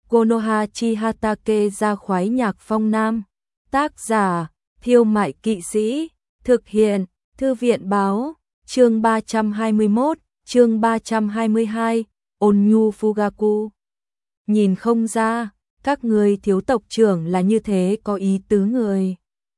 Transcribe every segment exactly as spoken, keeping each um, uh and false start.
Konoha Chihatake ra khoái nhạc phong nam. Tác giả, Thiêu Mại Kỵ Sĩ. Thực hiện, Thư viện Báo. Chương ba trăm hai mươi mốt, chương ba trăm hai mươi hai, Onyu Fugaku. Nhìn không ra, các người thiếu tộc trưởng là như thế có ý tứ người.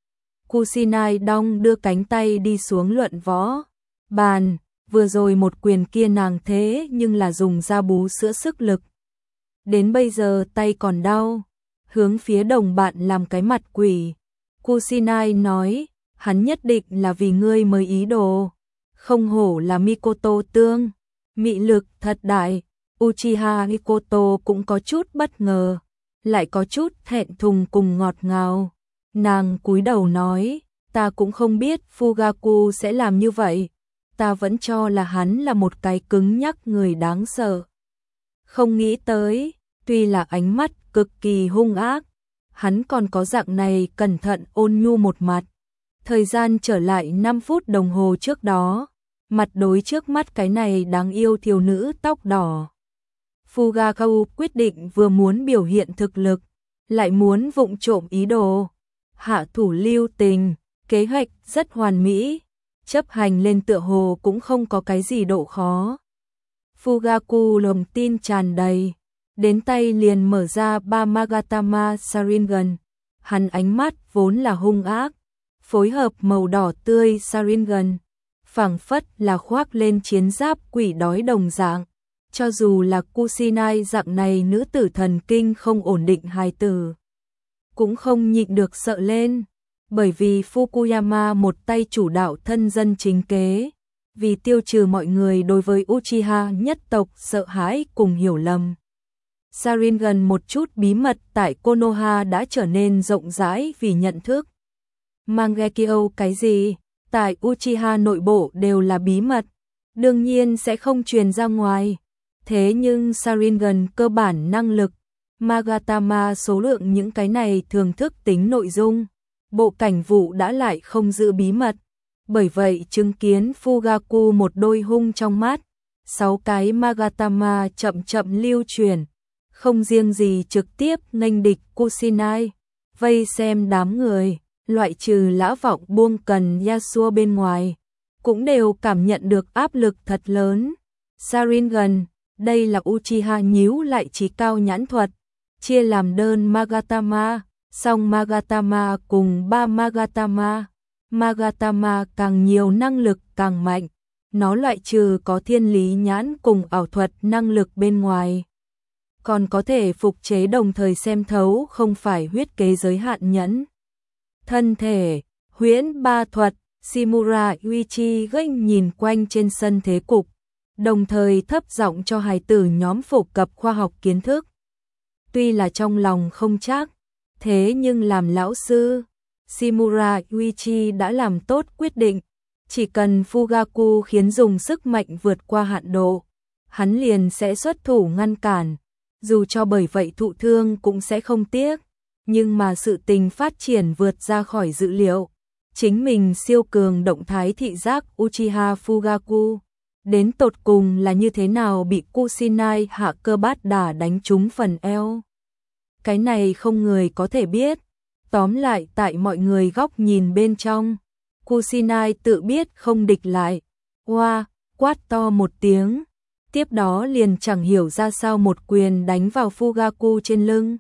Kusinai đong đưa cánh tay đi xuống luận võ. Bàn, vừa rồi một quyền kia nàng thế nhưng là dùng ra bú sữa sức lực. Đến bây giờ tay còn đau, hướng phía đồng bạn làm cái mặt quỷ. Kusinai nói, hắn nhất định là vì ngươi mới ý đồ. Không hổ là Mikoto tương, mị lực thật đại. Uchiha Mikoto cũng có chút bất ngờ, lại có chút thẹn thùng cùng ngọt ngào. Nàng cúi đầu nói, ta cũng không biết Fugaku sẽ làm như vậy. Ta vẫn cho là hắn là một cái cứng nhắc người đáng sợ. Không nghĩ tới, tuy là ánh mắt cực kỳ hung ác, hắn còn có dạng này cẩn thận ôn nhu một mặt. Thời gian trở lại năm phút đồng hồ trước đó, mặt đối trước mắt cái này đáng yêu thiếu nữ tóc đỏ. Fugaku quyết định vừa muốn biểu hiện thực lực, lại muốn vụng trộm ý đồ. Hạ thủ lưu tình, kế hoạch rất hoàn mỹ, chấp hành lên tựa hồ cũng không có cái gì độ khó. Fugaku lòng tin tràn đầy, đến tay liền mở ra ba Magatama Sharingan. Hắn ánh mắt vốn là hung ác, phối hợp màu đỏ tươi Sharingan, phảng phất là khoác lên chiến giáp quỷ đói đồng dạng. Cho dù là Kusinai dạng này nữ tử thần kinh không ổn định hài tử, cũng không nhịn được sợ lên, bởi vì Fukuyama một tay chủ đạo thân dân chính kế, vì tiêu trừ mọi người đối với Uchiha nhất tộc sợ hãi cùng hiểu lầm. Sharingan một chút bí mật tại Konoha đã trở nên rộng rãi vì nhận thức. Mangekyo cái gì, tại Uchiha nội bộ đều là bí mật, đương nhiên sẽ không truyền ra ngoài. Thế nhưng Sharingan cơ bản năng lực, Magatama số lượng những cái này thường thức tính nội dung, bộ cảnh vụ đã lại không giữ bí mật. Bởi vậy chứng kiến Fugaku một đôi hung trong mắt, sáu cái Magatama chậm chậm lưu truyền, không riêng gì trực tiếp nghênh địch Kusinai, vây xem đám người, loại trừ lão vọng buông cần Yasuo bên ngoài, cũng đều cảm nhận được áp lực thật lớn. Sharingan, đây là Uchiha nhíu lại trí cao nhãn thuật, chia làm đơn Magatama, song Magatama cùng ba Magatama. Magatama càng nhiều năng lực càng mạnh, nó loại trừ có thiên lý nhãn cùng ảo thuật năng lực bên ngoài, còn có thể phục chế đồng thời xem thấu không phải huyết kế giới hạn nhẫn. Thân thể, huyễn ba thuật, Shimura Yuichi gênh nhìn quanh trên sân thế cục, đồng thời thấp giọng cho hài tử nhóm phổ cập khoa học kiến thức. Tuy là trong lòng không chắc, thế nhưng làm lão sư, Shimura Yuichi đã làm tốt quyết định, chỉ cần Fugaku khiến dùng sức mạnh vượt qua hạn độ, hắn liền sẽ xuất thủ ngăn cản, dù cho bởi vậy thụ thương cũng sẽ không tiếc. Nhưng mà sự tình phát triển vượt ra khỏi dự liệu, chính mình siêu cường động thái thị giác Uchiha Fugaku, đến tột cùng là như thế nào bị Kusinai hạ cơ bát đả đánh trúng phần eo. Cái này không người có thể biết. Tóm lại tại mọi người góc nhìn bên trong, Kusinai tự biết không địch lại, oa, quát to một tiếng, tiếp đó liền chẳng hiểu ra sao một quyền đánh vào Fugaku trên lưng.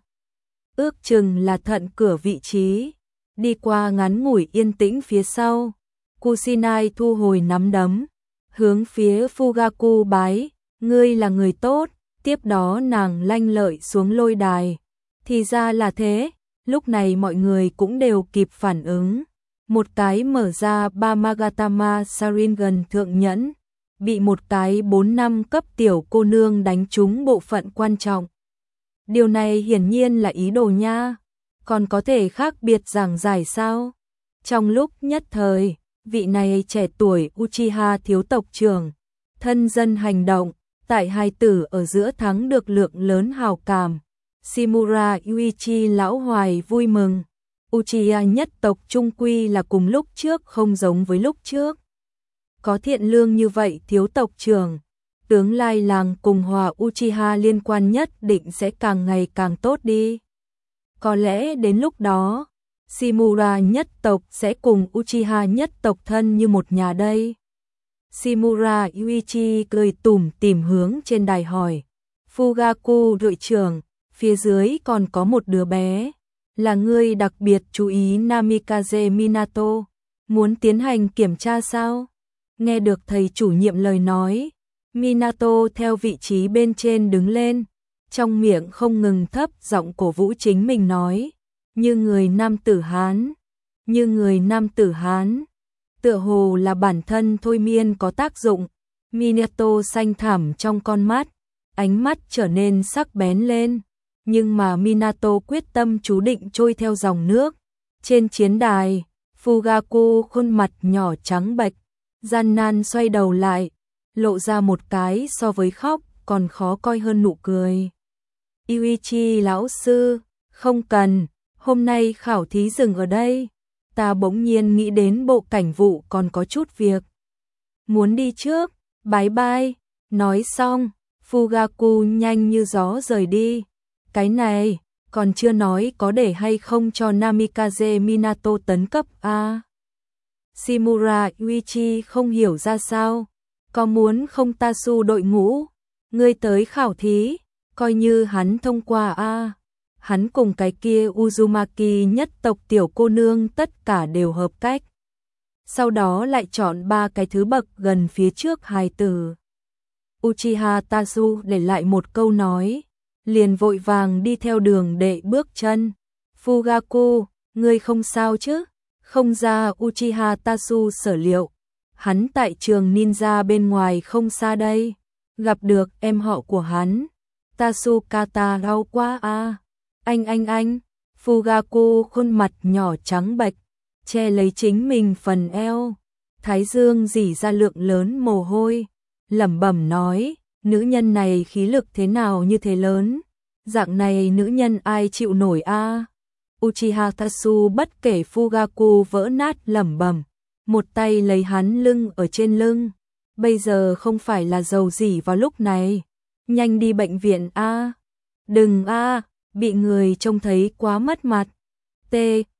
Ước chừng là thận cửa vị trí, đi qua ngắn ngủi yên tĩnh phía sau, Kusinai thu hồi nắm đấm, hướng phía Fugaku bái, ngươi là người tốt, tiếp đó nàng lanh lợi xuống lôi đài. Thì ra là thế. Lúc này mọi người cũng đều kịp phản ứng, một cái mở ra ba Magatama Sharingan thượng nhẫn, bị một cái bốn năm cấp tiểu cô nương đánh trúng bộ phận quan trọng. Điều này hiển nhiên là ý đồ nha, còn có thể khác biệt giảng giải sao? Trong lúc nhất thời, vị này trẻ tuổi Uchiha thiếu tộc trưởng, thân dân hành động, tại hai tử ở giữa thắng được lượng lớn hào cảm. Shimura Yuichi lão hoài vui mừng, Uchiha nhất tộc trung quy là cùng lúc trước không giống với lúc trước. Có thiện lương như vậy thiếu tộc trưởng, Tướng lai làng cùng Hòa Uchiha liên quan nhất định sẽ càng ngày càng tốt đi. Có lẽ đến lúc đó, Shimura nhất tộc sẽ cùng Uchiha nhất tộc thân như một nhà đây. Shimura Yuichi cười tủm tỉm hướng trên đài hỏi. Fugaku đội trưởng, phía dưới còn có một đứa bé. Là ngươi đặc biệt chú ý Namikaze Minato. Muốn tiến hành kiểm tra sao? Nghe được thầy chủ nhiệm lời nói, Minato theo vị trí bên trên đứng lên, trong miệng không ngừng thấp giọng cổ vũ chính mình nói, như người nam tử Hán, như người nam tử Hán. Tựa hồ là bản thân thôi miên có tác dụng, Minato xanh thẳm trong con mắt, ánh mắt trở nên sắc bén lên, nhưng mà Minato quyết tâm chú định trôi theo dòng nước. Trên chiến đài, Fugaku khuôn mặt nhỏ trắng bệch, gian nan xoay đầu lại, lộ ra một cái so với khóc còn khó coi hơn nụ cười. Yuichi lão sư, không cần, hôm nay khảo thí dừng ở đây. Ta bỗng nhiên nghĩ đến bộ cảnh vụ còn có chút việc. Muốn đi trước, bye bye. Nói xong, Fugaku nhanh như gió rời đi. Cái này, còn chưa nói có để hay không cho Namikaze Minato tấn cấp a. À, Shimura Yuichi không hiểu ra sao. Có muốn không ta su đội ngũ, ngươi tới khảo thí, coi như hắn thông qua a. À, hắn cùng cái kia Uzumaki nhất tộc tiểu cô nương tất cả đều hợp cách. Sau đó lại chọn ba cái thứ bậc gần phía trước hài tử. Uchiha Tasu để lại một câu nói, liền vội vàng đi theo đường đệ bước chân. Fugaku, ngươi không sao chứ? Không ra Uchiha Tasu sở liệu. Hắn tại trường ninja bên ngoài không xa đây. Gặp được em họ của hắn. Tasukata đau quá a. À. Anh anh anh. Fugaku khuôn mặt nhỏ trắng bệch, che lấy chính mình phần eo. Thái dương rỉ ra lượng lớn mồ hôi. Lẩm bẩm nói, nữ nhân này khí lực thế nào như thế lớn. Dạng này nữ nhân ai chịu nổi a? À? Uchiha Tasu bất kể Fugaku vỡ nát lẩm bẩm, một tay lấy hắn lưng ở trên lưng. Bây giờ không phải là dầu dỉ vào lúc này. Nhanh đi bệnh viện a. À? Đừng a, à, bị người trông thấy quá mất mặt. T.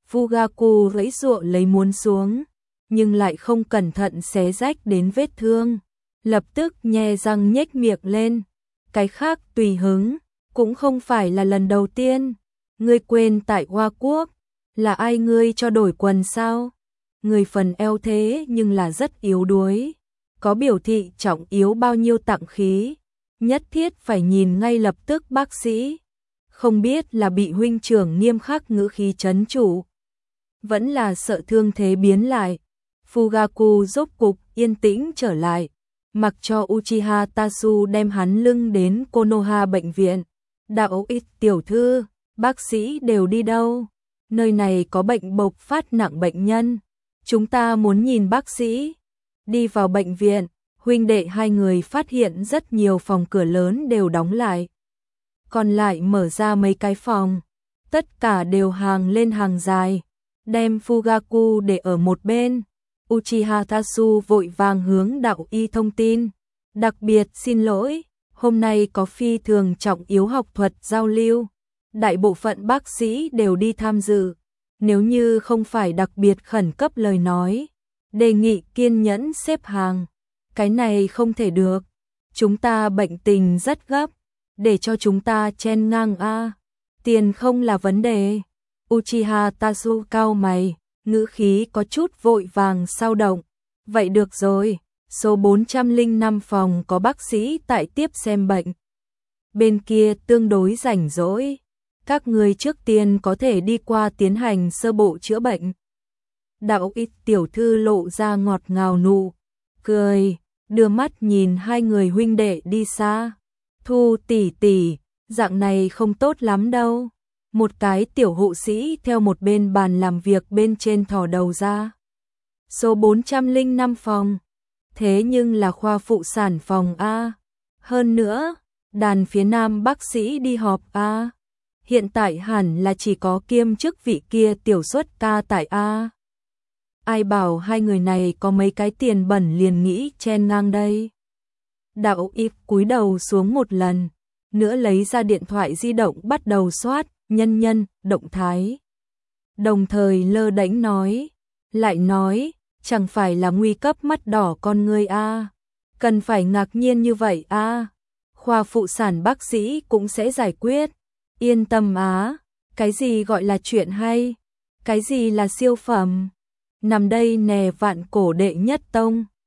Fugaku rẫy giụa lấy muốn xuống, nhưng lại không cẩn thận xé rách đến vết thương. Lập tức nhe răng nhếch miệng lên. Cái khác tùy hứng, cũng không phải là lần đầu tiên. Ngươi quên tại Hoa Quốc, là ai ngươi cho đổi quần sao? Người phần eo thế nhưng là rất yếu đuối. Có biểu thị trọng yếu bao nhiêu tặng khí. Nhất thiết phải nhìn ngay lập tức bác sĩ. Không biết là bị huynh trưởng nghiêm khắc ngữ khí trấn chủ, vẫn là sợ thương thế biến lại. Fugaku rốt cục yên tĩnh trở lại, mặc cho Uchiha Tasu đem hắn lưng đến Konoha bệnh viện. Đạo ít tiểu thư, bác sĩ đều đi đâu? Nơi này có bệnh bộc phát nặng bệnh nhân. Chúng ta muốn nhìn bác sĩ. Đi vào bệnh viện, huynh đệ hai người phát hiện rất nhiều phòng cửa lớn đều đóng lại. Còn lại mở ra mấy cái phòng, tất cả đều hàng lên hàng dài, đem Fugaku để ở một bên. Uchiha Tasu vội vàng hướng đạo y thông tin. Đặc biệt xin lỗi, hôm nay có phi thường trọng yếu học thuật giao lưu. Đại bộ phận bác sĩ đều đi tham dự. Nếu như không phải đặc biệt khẩn cấp lời nói, đề nghị kiên nhẫn xếp hàng. Cái này không thể được. Chúng ta bệnh tình rất gấp, để cho chúng ta chen ngang a. Tiền không là vấn đề. Uchiha Tasu cau mày, ngữ khí có chút vội vàng sao động. Vậy được rồi, số bốn trăm lẻ năm phòng có bác sĩ tại tiếp xem bệnh. Bên kia tương đối rảnh rỗi. Các người trước tiên có thể đi qua tiến hành sơ bộ chữa bệnh. Đạo ít tiểu thư lộ ra ngọt ngào nụ cười, đưa mắt nhìn hai người huynh đệ đi xa. Thu tỷ tỷ, dạng này không tốt lắm đâu. Một cái tiểu hộ sĩ theo một bên bàn làm việc bên trên thò đầu ra. Số bốn trăm lẻ năm phòng. Thế nhưng là khoa phụ sản phòng A. Hơn nữa, đàn phía nam bác sĩ đi họp A. Hiện tại hẳn là chỉ có kiêm chức vị kia tiểu xuất ca tại A. Ai bảo hai người này có mấy cái tiền bẩn liền nghĩ chen ngang đây. Đạo Ip cúi đầu xuống một lần, nữa lấy ra điện thoại di động bắt đầu soát, nhân nhân, động thái. Đồng thời lơ đễnh nói, lại nói, chẳng phải là nguy cấp mắt đỏ con ngươi a, cần phải ngạc nhiên như vậy a. Khoa phụ sản bác sĩ cũng sẽ giải quyết. Yên tâm á, cái gì gọi là chuyện hay, cái gì là siêu phẩm. Nằm đây nè vạn cổ đệ nhất tông.